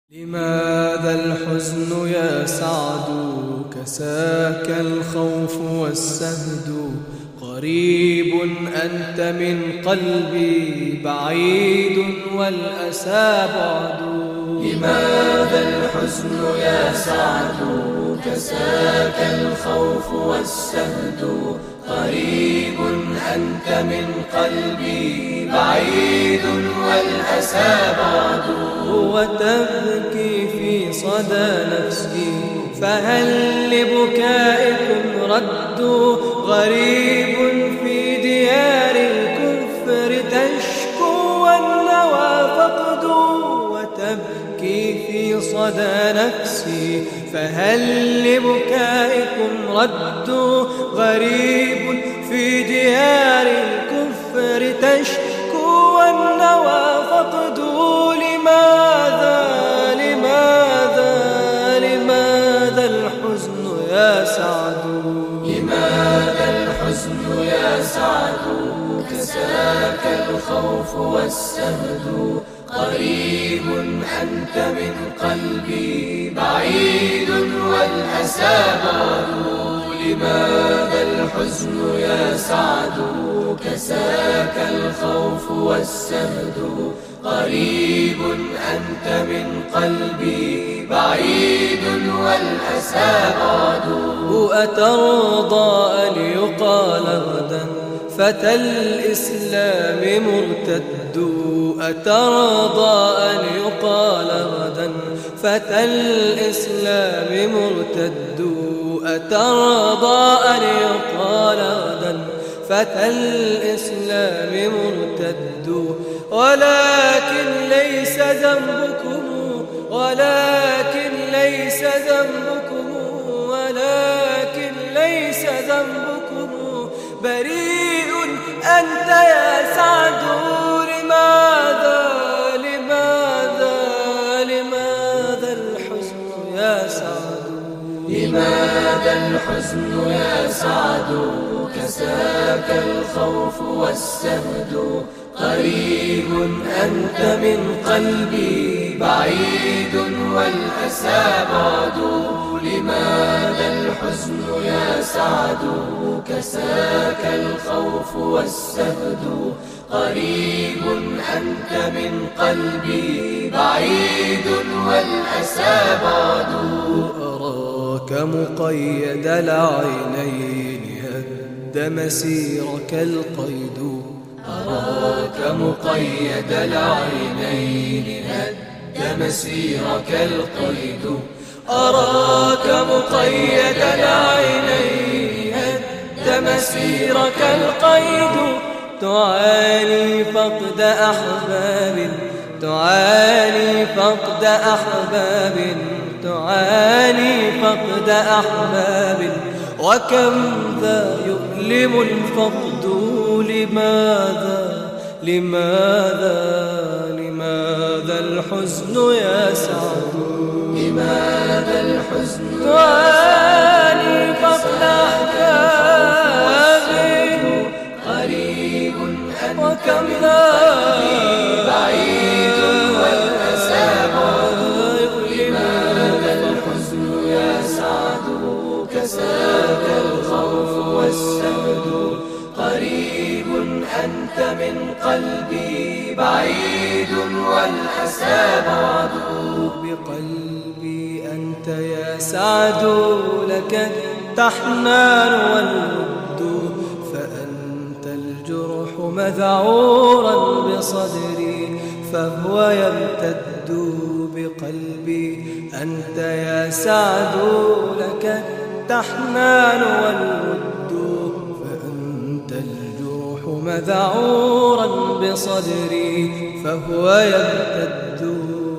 لماذا الحزن يا سعد كساك الخوف والسهد؟ قريب أنت من قلبي بعيد والأسى بعد. لماذا الحزن يا سعد كساك الخوف والسهد؟ قريب أنت من قلبي بعيد والأسى بعد. وتبكي في صدى نفسي فهل لبكائكم رد؟ غريب في ديار الكفر تشكو والنوى فقد. وتبكي في صدى نفسي فهل لبكائكم رد؟ غريب في ديار الكفر تشكو والنوى فقد. لماذا الحزن يا سعد؟ لماذا الحزن يا سعد كساك الخوف والسهد؟ قريب أنت من قلبي بعيد والأسى بعد. لماذا الحزن يا سعد كساك الخوف والسهد؟ قريب أنت من قلبي بعيد والأسى بعد. أترضى أن يقال غدا فتى الإسلام مرتد؟ أترضى أن يقال غدا فتى الإسلام مرتد؟ أترضى أن يقال غدا فتى الإسلام مرتد؟ ولكن ليس ذنبكم ولكن ليس ذنبكم ولكن ليس ذنبكم بريء أنت يا سعد. لماذا الحزن يا سعد؟ لماذا الحزن يا سعد كساك الخوف والسهد؟ قريب أنت من قلبي بعيد والأسى بعد. لماذا الحزن يا سعد كساك الخوف والسهد؟ قريب أنت من قلبي بعيد والأسى بعد. أراك مقيد العينين هد مسيرك القيد. أراك مقيد العينين هد مسيرك القيد. أراك مقيد العينين هد مسيرك القيد. تعاني فقد أحباب تعاني فقد أحباب تعاني فقد أحباب وكم ذا يؤلم الفقد. لماذا الحزن يا سعد؟ لماذا الحزن تعاني فقد أحباب قريب أنت وكم من ذا بعيد والأسى بعد. لماذا الحزن يا سعد كساك الخوف والسهد؟ قريب أنت من قلبي بعيد والأسى بعد. بقلبي أنت يا سعد لك التحنان والود. فأنت الجرح مذعورا بصدري فهو يمتد. بقلبي أنت يا سعد لك التحنان والود. فأنت الجرح مذعورا بصدري فهو يمتد.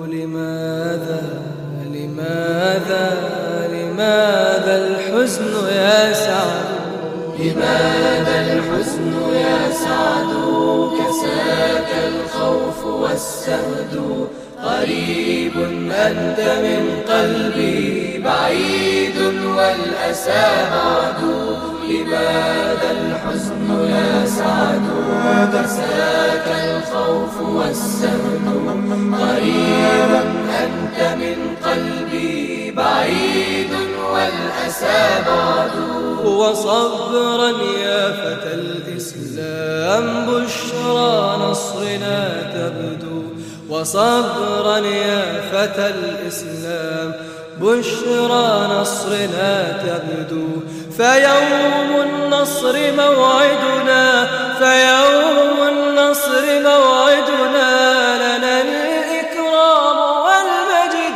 لماذا الحزن يا سعد؟ لماذا الحزن يا سعد كساك الخوف والسهد؟ قريب أنت من قلبي بعيد والأسى بعد. لماذا الحزن يا سعد كساك الخوف والسهد؟ قريب أنت من قلبي بعيد والأسى بعد. وصبرا يا فتى الإسلام بشرى نصرنا تبدو. وصبرا يا فتى الإسلام بشرى نصرنا تبدو. فيوم النصر موعدنا، فيوم النصر موعدنا، لنا الإكرام والمجد.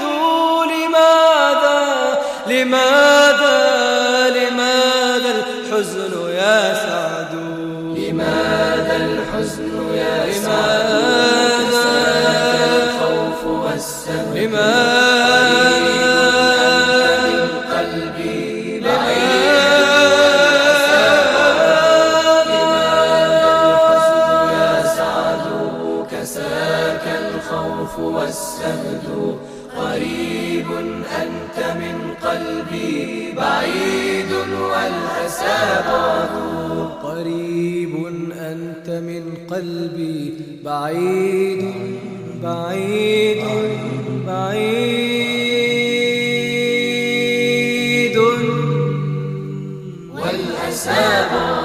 لماذا الحزن يا سعد؟ لماذا الحزن يا سعد؟ الخوف والسهد من قلبي بعيد. كساك الخوف والسهد. قريب أنت من قلبي بعيد والأسى بعد. قريب أنت من قلبي بعيد بعيد بعيد والأسى بعد.